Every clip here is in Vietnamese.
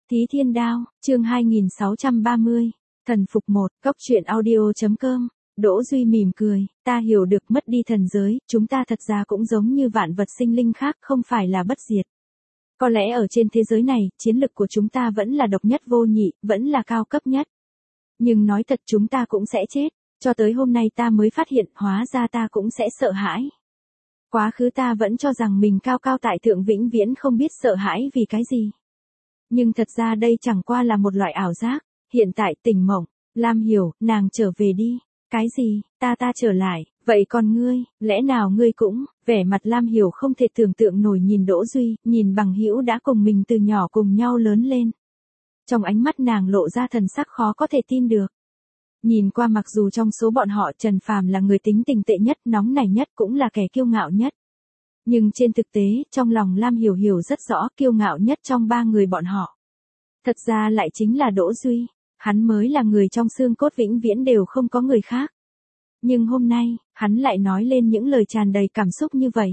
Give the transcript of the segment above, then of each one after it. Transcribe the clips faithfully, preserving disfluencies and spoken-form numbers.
Thí Thiên Đao, chương hai nghìn sáu trăm ba mươi, Thần Phục một, Cốc truyện audio.com, Đỗ Duy mỉm cười, ta hiểu được mất đi thần giới, chúng ta thật ra cũng giống như vạn vật sinh linh khác không phải là bất diệt. Có lẽ ở trên thế giới này, chiến lực của chúng ta vẫn là độc nhất vô nhị, vẫn là cao cấp nhất. Nhưng nói thật chúng ta cũng sẽ chết, cho tới hôm nay ta mới phát hiện hóa ra ta cũng sẽ sợ hãi. Quá khứ ta vẫn cho rằng mình cao cao tại thượng vĩnh viễn không biết sợ hãi vì cái gì. Nhưng thật ra đây chẳng qua là một loại ảo giác, hiện tại tỉnh mộng, Lam hiểu, nàng trở về đi, cái gì, ta ta trở lại, vậy còn ngươi, lẽ nào ngươi cũng, vẻ mặt Lam hiểu không thể tưởng tượng nổi nhìn Đỗ Duy, nhìn bằng hữu đã cùng mình từ nhỏ cùng nhau lớn lên. Trong ánh mắt nàng lộ ra thần sắc khó có thể tin được. Nhìn qua mặc dù trong số bọn họ Trần Phàm là người tính tình tệ nhất, nóng nảy nhất cũng là kẻ kiêu ngạo nhất. Nhưng trên thực tế, trong lòng Lam Hiểu hiểu rất rõ kiêu ngạo nhất trong ba người bọn họ. Thật ra lại chính là Đỗ Duy, hắn mới là người trong xương cốt vĩnh viễn đều không có người khác. Nhưng hôm nay, hắn lại nói lên những lời tràn đầy cảm xúc như vậy.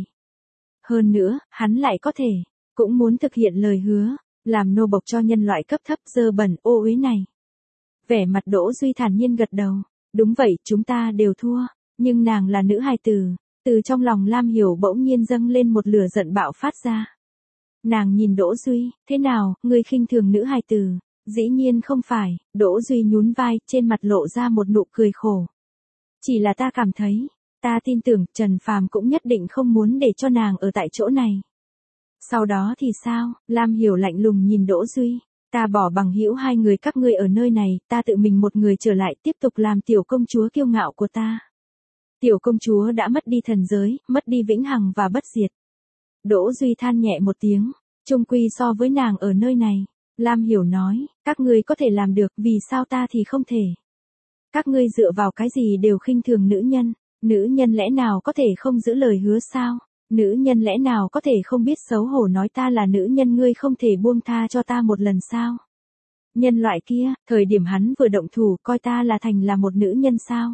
Hơn nữa, hắn lại có thể, cũng muốn thực hiện lời hứa, làm nô bộc cho nhân loại cấp thấp dơ bẩn ô uế này. Vẻ mặt Đỗ Duy thản nhiên gật đầu, đúng vậy, chúng ta đều thua, nhưng nàng là nữ hài tử. Từ trong lòng Lam Hiểu bỗng nhiên dâng lên một lửa giận bạo phát ra. Nàng nhìn Đỗ Duy, thế nào, ngươi khinh thường nữ hài tử? Dĩ nhiên không phải, Đỗ Duy nhún vai, trên mặt lộ ra một nụ cười khổ. Chỉ là ta cảm thấy, ta tin tưởng Trần Phàm cũng nhất định không muốn để cho nàng ở tại chỗ này. Sau đó thì sao? Lam Hiểu lạnh lùng nhìn Đỗ Duy, ta bỏ bằng hữu hai người các ngươi ở nơi này, ta tự mình một người trở lại tiếp tục làm tiểu công chúa kiêu ngạo của ta. Tiểu công chúa đã mất đi thần giới, mất đi vĩnh hằng và bất diệt. Đỗ Duy than nhẹ một tiếng, chung quy so với nàng ở nơi này. Lam Hiểu nói, các ngươi có thể làm được, vì sao ta thì không thể? Các ngươi dựa vào cái gì đều khinh thường nữ nhân, nữ nhân lẽ nào có thể không giữ lời hứa sao? Nữ nhân lẽ nào có thể không biết xấu hổ nói ta là nữ nhân, ngươi không thể buông tha cho ta một lần sao? Nhân loại kia, thời điểm hắn vừa động thủ coi ta là thành là một nữ nhân sao?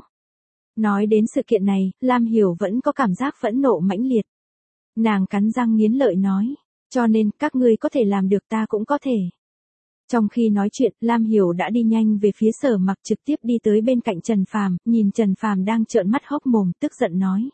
Nói đến sự kiện này, Lam Hiểu vẫn có cảm giác phẫn nộ mãnh liệt. Nàng cắn răng nghiến lợi nói, cho nên các ngươi có thể làm được ta cũng có thể. Trong khi nói chuyện, Lam Hiểu đã đi nhanh về phía Sở Mặc, trực tiếp đi tới bên cạnh Trần Phàm, nhìn Trần Phàm đang trợn mắt hốc mồm, tức giận nói.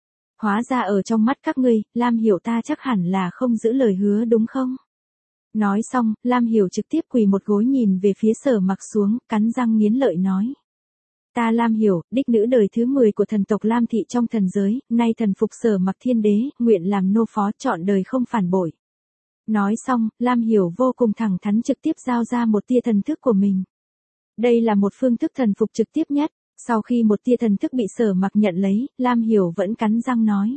Hóa ra ở trong mắt các ngươi, Lam Hiểu ta chắc hẳn là không giữ lời hứa đúng không? Nói xong, Lam Hiểu trực tiếp quỳ một gối nhìn về phía Sở Mặc xuống, cắn răng nghiến lợi nói. Ta Lam Hiểu, đích nữ đời thứ mười của thần tộc Lam thị trong thần giới, nay thần phục Sở Mặc thiên đế, nguyện làm nô phó trọn đời không phản bội. Nói xong, Lam Hiểu vô cùng thẳng thắn trực tiếp giao ra một tia thần thức của mình. Đây là một phương thức thần phục trực tiếp nhất, sau khi một tia thần thức bị Sở Mặc nhận lấy, Lam Hiểu vẫn cắn răng nói.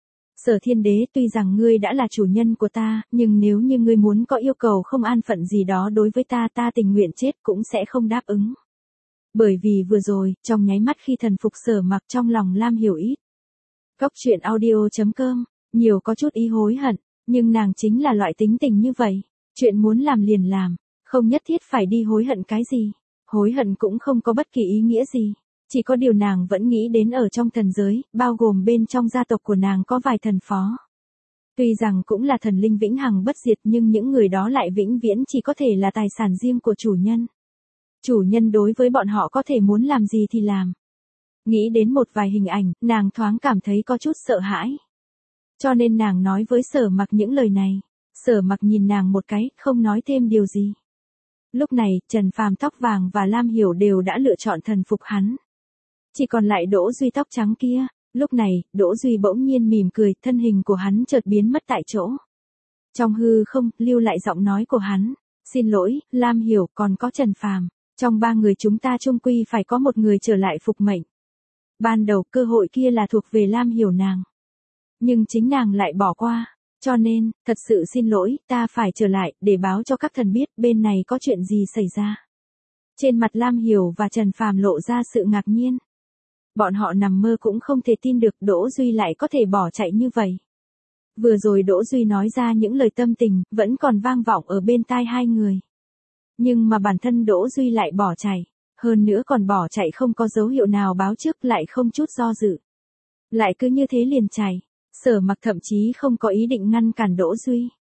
Sở thiên đế, tuy rằng ngươi đã là chủ nhân của ta, nhưng nếu như ngươi muốn có yêu cầu không an phận gì đó đối với ta, ta tình nguyện chết cũng sẽ không đáp ứng. Bởi vì vừa rồi, trong nháy mắt khi thần phục Sở Mặc trong lòng Lam Hiểu ít. Cốc truyện audio.com, nhiều có chút ý hối hận, nhưng nàng chính là loại tính tình như vậy, chuyện muốn làm liền làm, không nhất thiết phải đi hối hận cái gì, hối hận cũng không có bất kỳ ý nghĩa gì, chỉ có điều nàng vẫn nghĩ đến ở trong thần giới, bao gồm bên trong gia tộc của nàng có vài thần phó. Tuy rằng cũng là thần linh vĩnh hằng bất diệt nhưng những người đó lại vĩnh viễn chỉ có thể là tài sản riêng của chủ nhân. Chủ nhân đối với bọn họ có thể muốn làm gì thì làm. Nghĩ đến một vài hình ảnh, nàng thoáng cảm thấy có chút sợ hãi. Cho nên nàng nói với Sở Mặc những lời này. Sở Mặc nhìn nàng một cái, không nói thêm điều gì. Lúc này, Trần Phàm tóc vàng và Lam Hiểu đều đã lựa chọn thần phục hắn. Chỉ còn lại Đỗ Duy tóc trắng kia. Lúc này, Đỗ Duy bỗng nhiên mỉm cười, thân hình của hắn chợt biến mất tại chỗ. Trong hư không, lưu lại giọng nói của hắn. Xin lỗi, Lam Hiểu, còn có Trần Phàm. Trong ba người chúng ta chung quy phải có một người trở lại phục mệnh. Ban đầu cơ hội kia là thuộc về Lam Hiểu nàng. Nhưng chính nàng lại bỏ qua. Cho nên, thật sự xin lỗi, ta phải trở lại, để báo cho các thần biết bên này có chuyện gì xảy ra. Trên mặt Lam Hiểu và Trần Phàm lộ ra sự ngạc nhiên. Bọn họ nằm mơ cũng không thể tin được Đỗ Duy lại có thể bỏ chạy như vậy. Vừa rồi Đỗ Duy nói ra những lời tâm tình, vẫn còn vang vọng ở bên tai hai người. Nhưng mà bản thân Đỗ Duy lại bỏ chạy, hơn nữa còn bỏ chạy không có dấu hiệu nào báo trước, lại không chút do dự. Lại cứ như thế liền chạy, Sở Mặc thậm chí không có ý định ngăn cản Đỗ Duy.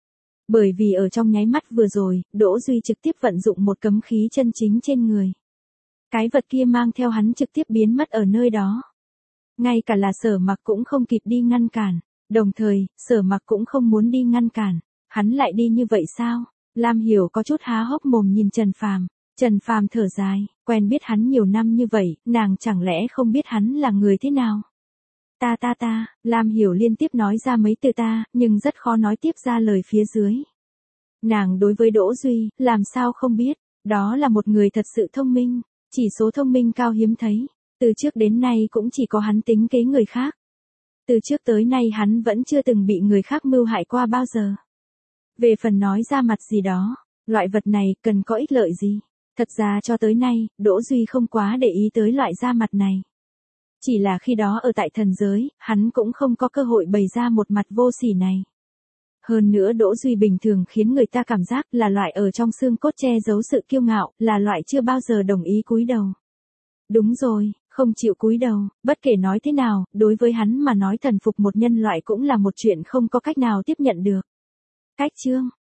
Bởi vì ở trong nháy mắt vừa rồi, Đỗ Duy trực tiếp vận dụng một cấm khí chân chính trên người. Cái vật kia mang theo hắn trực tiếp biến mất ở nơi đó. Ngay cả là Sở Mặc cũng không kịp đi ngăn cản, đồng thời, Sở Mặc cũng không muốn đi ngăn cản, hắn lại đi như vậy sao? Lam Hiểu có chút há hốc mồm nhìn Trần Phàm, Trần Phàm thở dài, quen biết hắn nhiều năm như vậy, nàng chẳng lẽ không biết hắn là người thế nào? Ta ta ta, Lam Hiểu liên tiếp nói ra mấy từ ta, nhưng rất khó nói tiếp ra lời phía dưới. Nàng đối với Đỗ Duy, làm sao không biết, đó là một người thật sự thông minh, chỉ số thông minh cao hiếm thấy, từ trước đến nay cũng chỉ có hắn tính kế người khác. Từ trước tới nay hắn vẫn chưa từng bị người khác mưu hại qua bao giờ. Về phần nói ra mặt gì đó, loại vật này cần có ích lợi gì? Thật ra cho tới nay, Đỗ Duy không quá để ý tới loại da mặt này. Chỉ là khi đó ở tại thần giới, hắn cũng không có cơ hội bày ra một mặt vô sỉ này. Hơn nữa Đỗ Duy bình thường khiến người ta cảm giác là loại ở trong xương cốt che giấu sự kiêu ngạo, là loại chưa bao giờ đồng ý cúi đầu. Đúng rồi, không chịu cúi đầu, bất kể nói thế nào, đối với hắn mà nói thần phục một nhân loại cũng là một chuyện không có cách nào tiếp nhận được. Cách chương